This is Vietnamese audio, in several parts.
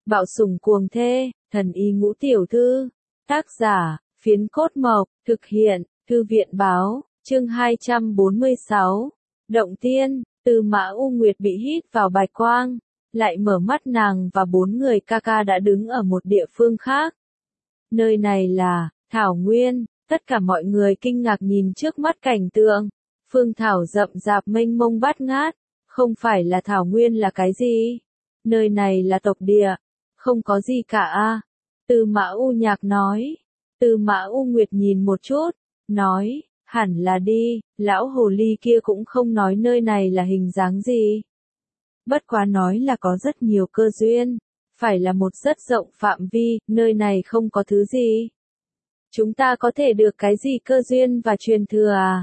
Bạo sủng cuồng thê, thần y ngũ tiểu thư. Tác giả, Phiến Cốt Mộc, thực hiện, Thư viện báo, chương 246. Động tiên, Tư Mã U Nguyệt bị hít vào bạch quang, lại mở mắt nàng và 4 người ca ca đã đứng ở một địa phương khác. Nơi này là Thảo Nguyên, tất cả mọi người kinh ngạc nhìn trước mắt cảnh tượng. Phương thảo rậm rạp mênh mông bát ngát, không phải là Thảo Nguyên là cái gì? Nơi này là tộc địa, không có gì cả a. Tư Mã U Nhạc nói. Tư Mã U Nguyệt nhìn một chút, nói, hẳn là đi, lão hồ ly kia cũng không nói nơi này là hình dáng gì. Bất quá nói là có rất nhiều cơ duyên, phải là một rất rộng phạm vi, nơi này không có thứ gì. Chúng ta có thể được cái gì cơ duyên và truyền thừa à?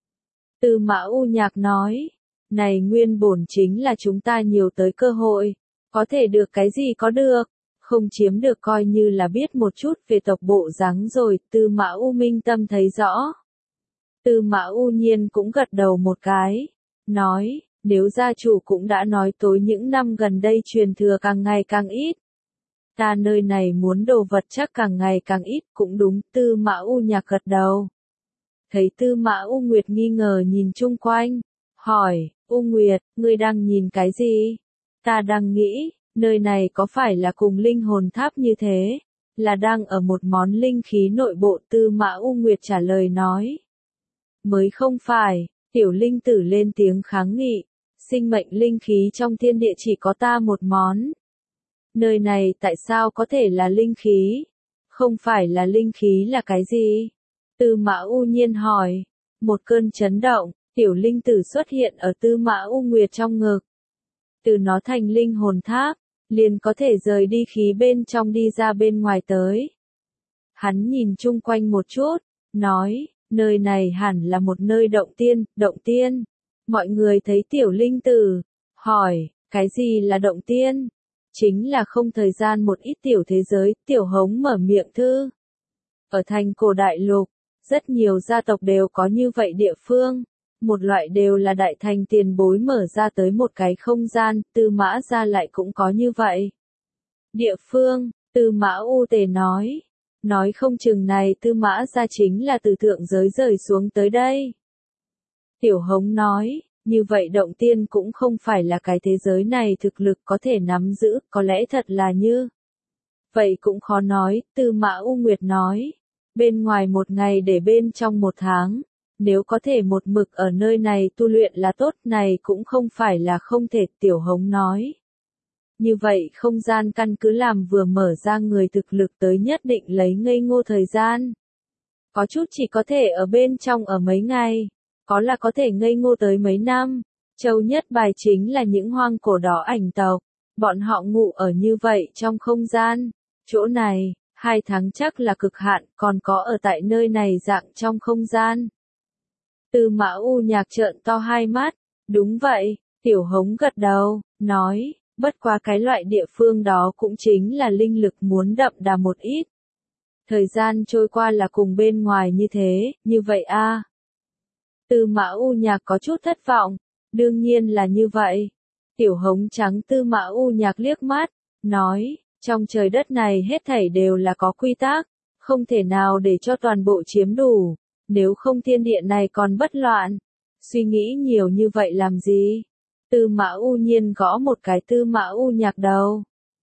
Tư Mã U Nhạc nói, này nguyên bổn chính là chúng ta nhiều tới cơ hội, có thể được cái gì có được, không chiếm được coi như là biết một chút về tộc bộ dáng rồi. Tư Mã U Minh Tâm thấy rõ. Tư Mã U Nhiên cũng gật đầu một cái, nói, nếu gia chủ cũng đã nói tối những năm gần đây truyền thừa càng ngày càng ít. Ta nơi này muốn đồ vật chắc càng ngày càng ít, cũng đúng. Tư Mã U Nhạc gật đầu. Thấy Tư Mã U Nguyệt nghi ngờ nhìn chung quanh, hỏi, U Nguyệt, ngươi đang nhìn cái gì? Ta đang nghĩ, nơi này có phải là cùng linh hồn tháp như thế? Là đang ở một món linh khí nội bộ. Tư Mã U Nguyệt trả lời nói. Mới không phải, tiểu linh tử lên tiếng kháng nghị, sinh mệnh linh khí trong thiên địa chỉ có ta một món. Nơi này tại sao có thể là linh khí? Không phải là linh khí là cái gì? Tư Mã U Nhiên hỏi. Một cơn chấn động, tiểu linh tử xuất hiện ở Tư Mã U Nguyệt trong ngực. Từ nó thành linh hồn tháp, liền có thể rời đi khí bên trong đi ra bên ngoài tới. Hắn nhìn chung quanh một chút, nói, nơi này hẳn là một nơi động tiên. Mọi người thấy tiểu linh tử, hỏi, cái gì là động tiên? Chính là không thời gian một ít tiểu thế giới. Tiểu Hống mở miệng thư. Ở thành cổ đại lục, rất nhiều gia tộc đều có như vậy địa phương. Một loại đều là đại thành tiền bối mở ra tới một cái không gian. Tư Mã gia lại cũng có như vậy. Địa phương, Tư Mã U Tề nói. Nói không chừng này Tư Mã gia chính là từ thượng giới rời xuống tới đây. Tiểu Hống nói, như vậy động tiên cũng không phải là cái thế giới này thực lực có thể nắm giữ, có lẽ thật là như. Vậy cũng khó nói. Tư Mã U Nguyệt nói, bên ngoài một ngày để bên trong một tháng, nếu có thể một mực ở nơi này tu luyện là tốt, này cũng không phải là không thể. Tiểu Hống nói. Như vậy không gian căn cứ làm vừa mở ra người thực lực tới nhất định lấy ngây ngô thời gian. Có chút chỉ có thể ở bên trong ở mấy ngày, có là có thể ngây ngô tới mấy năm. Châu nhất bài chính là những hoang cổ đó ảnh tộc, bọn họ ngủ ở như vậy trong không gian. Chỗ này, 2 tháng chắc là cực hạn, còn có ở tại nơi này dạng trong không gian. Tư Mã U Nhạc trợn to hai mắt, đúng vậy. Tiểu Hống gật đầu, nói, bất quá cái loại địa phương đó cũng chính là linh lực muốn đậm đà một ít. Thời gian trôi qua là cùng bên ngoài như thế, như vậy a. Tư Mã U Nhạc có chút thất vọng, đương nhiên là như vậy. Tiểu Hống trắng Tư Mã U Nhạc liếc mắt, nói, trong trời đất này hết thảy đều là có quy tắc, không thể nào để cho toàn bộ chiếm đủ, nếu không thiên địa này còn bất loạn. Suy nghĩ nhiều như vậy làm gì? Tư Mã U Nhiên gõ một cái Tư Mã U Nhạc đầu.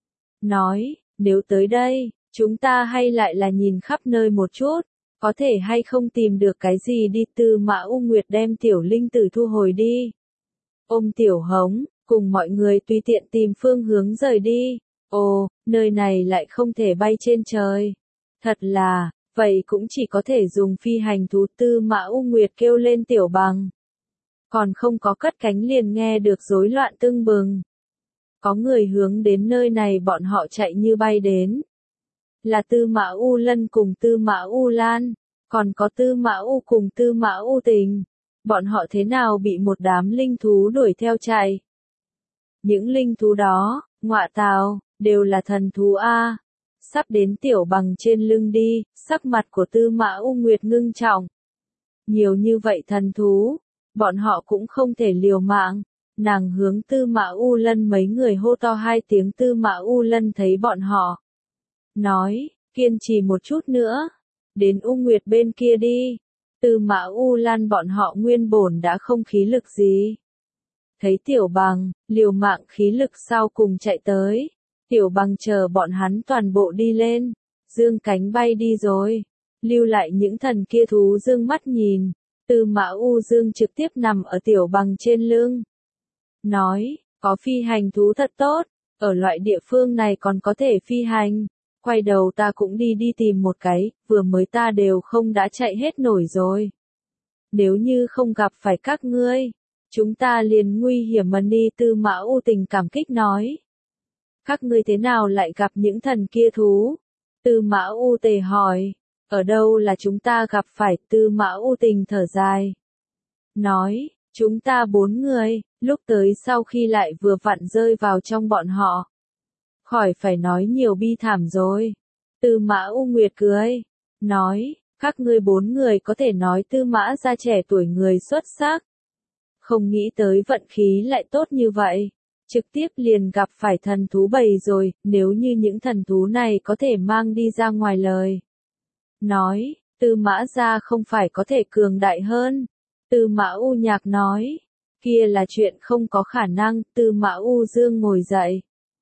Nói, nếu tới đây, chúng ta hay lại là nhìn khắp nơi một chút, có thể hay không tìm được cái gì đi. Tư Mã U Nguyệt đem tiểu linh tử thu hồi đi. Ôm Tiểu Hống, cùng mọi người tùy tiện tìm phương hướng rời đi. Ồ, nơi này lại không thể bay trên trời. Thật là, vậy cũng chỉ có thể dùng phi hành thú. Tư Mã U Nguyệt kêu lên Tiểu Bằng. Còn không có cất cánh liền nghe được rối loạn tưng bừng. Có người hướng đến nơi này, bọn họ chạy như bay đến. Là Tư Mã U Lân cùng Tư Mã U Lan, còn có Tư Mã U cùng Tư Mã U Tình. Bọn họ thế nào bị một đám linh thú đuổi theo chạy? Những linh thú đó, ngọa tào, đều là thần thú a. Sắp đến Tiểu Bằng trên lưng đi. Sắc mặt của Tư Mã U Nguyệt ngưng trọng. Nhiều như vậy thần thú, bọn họ cũng không thể liều mạng. Nàng hướng Tư Mã U Lân mấy người hô to hai tiếng. Tư Mã U Lân thấy bọn họ, nói, kiên trì một chút nữa, đến U Nguyệt bên kia đi. Tư Mã U Lan bọn họ nguyên bổn đã không khí lực gì. Thấy Tiểu Bằng, liều mạng khí lực sau cùng chạy tới. Tiểu Bằng chờ bọn hắn toàn bộ đi lên, dương cánh bay đi rồi. Lưu lại những thần kia thú dương mắt nhìn. Tư Mã U Dương trực tiếp nằm ở Tiểu Bằng trên lưng. Nói, có phi hành thú thật tốt, ở loại địa phương này còn có thể phi hành. Quay đầu ta cũng đi tìm một cái, vừa mới ta đều không đã chạy hết nổi rồi. Nếu như không gặp phải các ngươi, chúng ta liền nguy hiểm mà đi. Tư Mã U Tình cảm kích nói. Các ngươi thế nào lại gặp những thần kia thú? Tư Mã U Tề hỏi. Ở đâu là chúng ta gặp phải? Tư Mã U Tình thở dài. Nói, chúng ta 4 người, lúc tới sau khi lại vừa vặn rơi vào trong bọn họ. Khỏi phải nói nhiều bi thảm rồi. Tư Mã U Nguyệt cười. Nói, các ngươi 4 người có thể nói Tư Mã gia trẻ tuổi người xuất sắc. Không nghĩ tới vận khí lại tốt như vậy. Trực tiếp liền gặp phải thần thú bầy rồi, nếu như những thần thú này có thể mang đi ra ngoài lời. Nói, Tư Mã gia không phải có thể cường đại hơn. Tư Mã U Nhạc nói, kia là chuyện không có khả năng. Tư Mã U Dương ngồi dậy.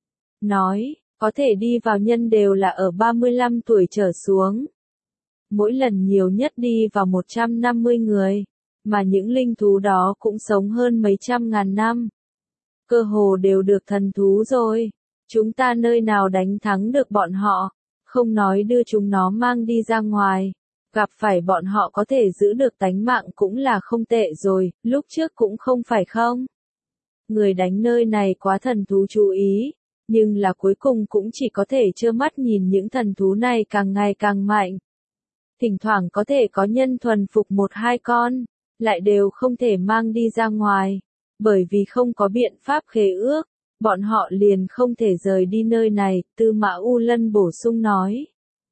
Nói, có thể đi vào nhân đều là ở 35 tuổi trở xuống. Mỗi lần nhiều nhất đi vào 150 người, mà những linh thú đó cũng sống hơn mấy trăm ngàn năm. Cơ hồ đều được thần thú rồi. Chúng ta nơi nào đánh thắng được bọn họ, không nói đưa chúng nó mang đi ra ngoài. Gặp phải bọn họ có thể giữ được tánh mạng cũng là không tệ rồi, lúc trước cũng không phải không. Người đánh nơi này quá thần thú chú ý, nhưng là cuối cùng cũng chỉ có thể trơ mắt nhìn những thần thú này càng ngày càng mạnh. Thỉnh thoảng có thể có nhân thuần phục 1-2 con, lại đều không thể mang đi ra ngoài, bởi vì không có biện pháp khế ước, bọn họ liền không thể rời đi nơi này. Tư Mã U Lân bổ sung nói.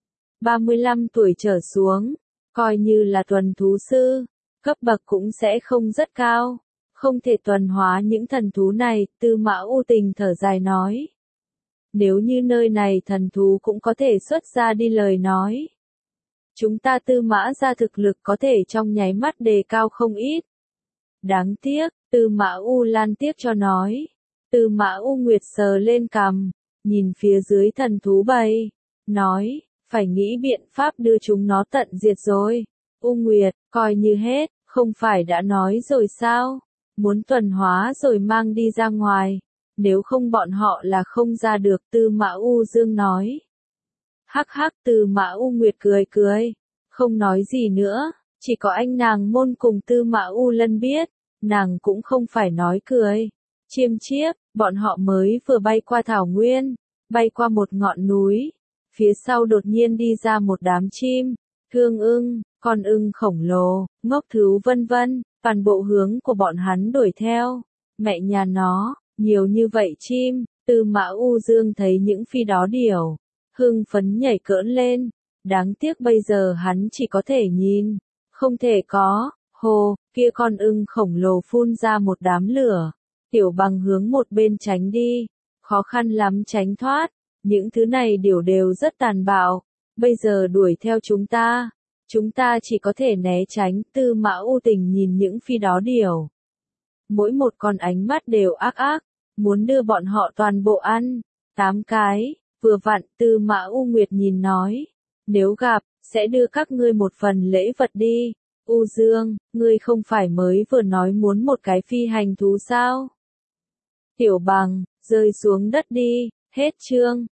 35 tuổi trở xuống, coi như là tuần thú sư, cấp bậc cũng sẽ không rất cao, không thể tuần hóa những thần thú này. Tư Mã U Tình thở dài nói. Nếu như nơi này thần thú cũng có thể xuất ra đi lời nói, chúng ta Tư Mã gia thực lực có thể trong nháy mắt đề cao không ít. Đáng tiếc, Tư Mã U Lan tiếc cho nói. Tư Mã U Nguyệt sờ lên cằm, nhìn phía dưới thần thú bầy, nói, phải nghĩ biện pháp đưa chúng nó tận diệt rồi. U Nguyệt, coi như hết, không phải đã nói rồi sao? Muốn tuần hóa rồi mang đi ra ngoài, nếu không bọn họ là không ra được. Tư Mã U Dương nói. Hắc hắc. Tư Mã U Nguyệt cười cười, không nói gì nữa, chỉ có anh nàng môn cùng Tư Mã U Lân biết, nàng cũng không phải nói cười. Chiêm chiếp, bọn họ mới vừa bay qua thảo nguyên, bay qua một ngọn núi, phía sau đột nhiên đi ra một đám chim, thương ưng, con ưng khổng lồ, ngốc thứu vân vân, toàn bộ hướng của bọn hắn đuổi theo. Mẹ nhà nó, nhiều như vậy chim. Tư Mã U Dương thấy những phi đó điểu, hưng phấn nhảy cỡn lên. Đáng tiếc bây giờ hắn chỉ có thể nhìn, không thể có. Hồ, kia con ưng khổng lồ phun ra một đám lửa. Tiểu Bằng hướng một bên tránh đi, khó khăn lắm tránh thoát. Những thứ này điểu đều rất tàn bạo, bây giờ đuổi theo chúng ta chỉ có thể né tránh. Tư Mã U Tình nhìn những phi đó điểu, mỗi một con ánh mắt đều ác ác, muốn đưa bọn họ toàn bộ ăn. 8 cái, vừa vặn. Tư Mã U Nguyệt nhìn nói, nếu gặp, sẽ đưa các ngươi một phần lễ vật đi. U Dương, ngươi không phải mới vừa nói muốn một cái phi hành thú sao? Tiểu Bằng, rơi xuống đất đi. Hết chương.